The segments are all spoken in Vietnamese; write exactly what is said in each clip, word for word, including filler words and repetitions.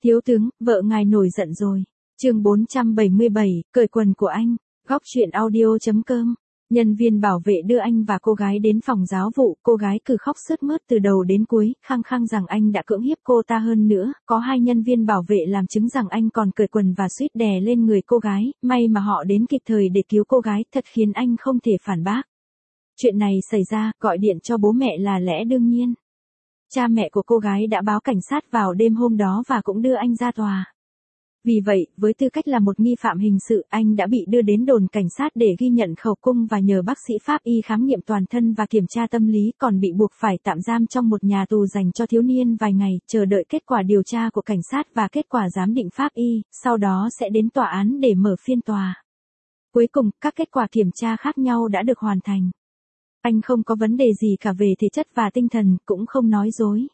Thiếu tướng, vợ ngài nổi giận rồi. Chương bốn trăm bảy mươi bảy, cởi quần của anh. Góc truyện audio chấm com. Nhân viên bảo vệ đưa anh và cô gái đến phòng giáo vụ, cô gái cứ khóc sướt mướt từ đầu đến cuối, khăng khăng rằng anh đã cưỡng hiếp cô ta hơn nữa, có hai nhân viên bảo vệ làm chứng rằng anh còn cởi quần và suýt đè lên người cô gái, may mà họ đến kịp thời để cứu cô gái, thật khiến anh không thể phản bác. Chuyện này xảy ra, gọi điện cho bố mẹ là lẽ đương nhiên. Cha mẹ của cô gái đã báo cảnh sát vào đêm hôm đó và cũng đưa anh ra tòa. Vì vậy, với tư cách là một nghi phạm hình sự, anh đã bị đưa đến đồn cảnh sát để ghi nhận khẩu cung và nhờ bác sĩ pháp y khám nghiệm toàn thân và kiểm tra tâm lý, còn bị buộc phải tạm giam trong một nhà tù dành cho thiếu niên vài ngày, chờ đợi kết quả điều tra của cảnh sát và kết quả giám định pháp y, sau đó sẽ đến tòa án để mở phiên tòa. Cuối cùng, các kết quả kiểm tra khác nhau đã được hoàn thành. Anh không có vấn đề gì cả về thể chất và tinh thần, cũng không nói dối.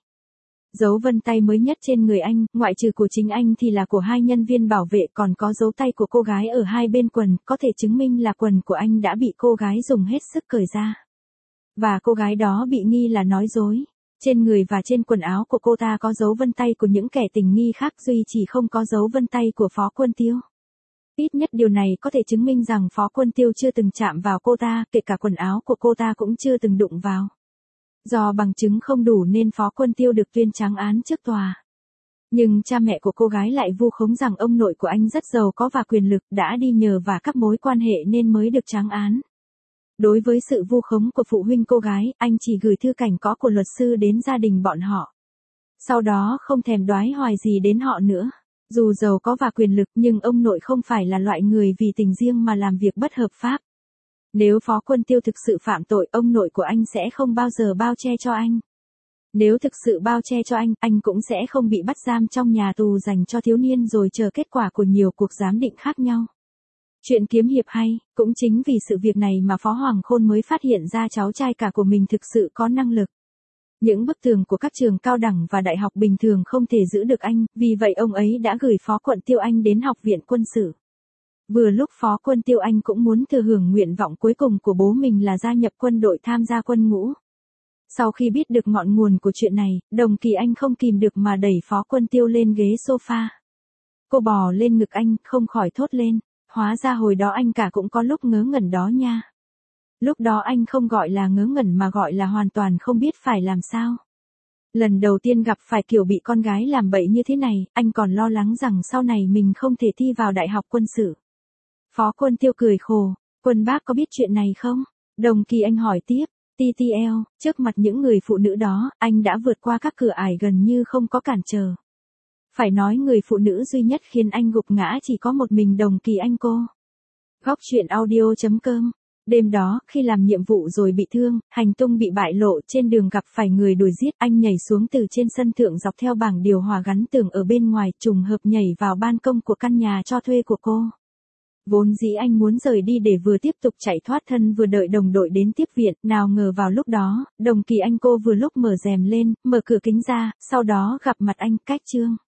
Dấu vân tay mới nhất trên người anh, ngoại trừ của chính anh thì là của hai nhân viên bảo vệ, còn có dấu tay của cô gái ở hai bên quần, có thể chứng minh là quần của anh đã bị cô gái dùng hết sức cởi ra. Và cô gái đó bị nghi là nói dối. Trên người và trên quần áo của cô ta có dấu vân tay của những kẻ tình nghi khác, duy chỉ không có dấu vân tay của Phó Quân Tiêu. Ít nhất điều này có thể chứng minh rằng Phó Quân Tiêu chưa từng chạm vào cô ta, kể cả quần áo của cô ta cũng chưa từng đụng vào. Do bằng chứng không đủ nên Phó Quân Tiêu được tuyên trắng án trước tòa. Nhưng cha mẹ của cô gái lại vu khống rằng ông nội của anh rất giàu có và quyền lực, đã đi nhờ và các mối quan hệ nên mới được trắng án. Đối với sự vu khống của phụ huynh cô gái, anh chỉ gửi thư cảnh cáo của luật sư đến gia đình bọn họ. Sau đó không thèm đoái hoài gì đến họ nữa. Dù giàu có và quyền lực nhưng ông nội không phải là loại người vì tình riêng mà làm việc bất hợp pháp. Nếu Phó Quân Tiêu thực sự phạm tội, ông nội của anh sẽ không bao giờ bao che cho anh. Nếu thực sự bao che cho anh, anh cũng sẽ không bị bắt giam trong nhà tù dành cho thiếu niên rồi chờ kết quả của nhiều cuộc giám định khác nhau. Chuyện kiếm hiệp hay, cũng chính vì sự việc này mà Phó Hoàng Khôn mới phát hiện ra cháu trai cả của mình thực sự có năng lực. Những bức tường của các trường cao đẳng và đại học bình thường không thể giữ được anh, vì vậy ông ấy đã gửi Phó Quân Tiêu Anh đến học viện quân sự. Vừa lúc Phó Quân Tiêu Anh cũng muốn thừa hưởng nguyện vọng cuối cùng của bố mình là gia nhập quân đội tham gia quân ngũ. Sau khi biết được ngọn nguồn của chuyện này, Đồng Kỳ Anh không kìm được mà đẩy Phó Quân Tiêu lên ghế sofa. Cô bò lên ngực anh, không khỏi thốt lên, hóa ra hồi đó anh cả cũng có lúc ngớ ngẩn đó nha. Lúc đó anh không gọi là ngớ ngẩn mà gọi là hoàn toàn không biết phải làm sao. Lần đầu tiên gặp phải kiểu bị con gái làm bậy như thế này, anh còn lo lắng rằng sau này mình không thể thi vào đại học quân sự. Phó Quân Tiêu cười khổ, Quân bác có biết chuyện này không? Đồng Kỳ Anh hỏi tiếp, tê tê lờ, trước mặt những người phụ nữ đó, anh đã vượt qua các cửa ải gần như không có cản trở. Phải nói người phụ nữ duy nhất khiến anh gục ngã chỉ có một mình Đồng Kỳ Anh cô. Góc truyện audio chấm com. Đêm đó, khi làm nhiệm vụ rồi bị thương, hành tung bị bại lộ, trên đường gặp phải người đuổi giết, anh nhảy xuống từ trên sân thượng dọc theo bảng điều hòa gắn tường ở bên ngoài, trùng hợp nhảy vào ban công của căn nhà cho thuê của cô. Vốn dĩ anh muốn rời đi để vừa tiếp tục chạy thoát thân vừa đợi đồng đội đến tiếp viện, nào ngờ vào lúc đó, Đồng Kỳ Anh cô vừa lúc mở rèm lên, mở cửa kính ra, sau đó gặp mặt anh, cách trương.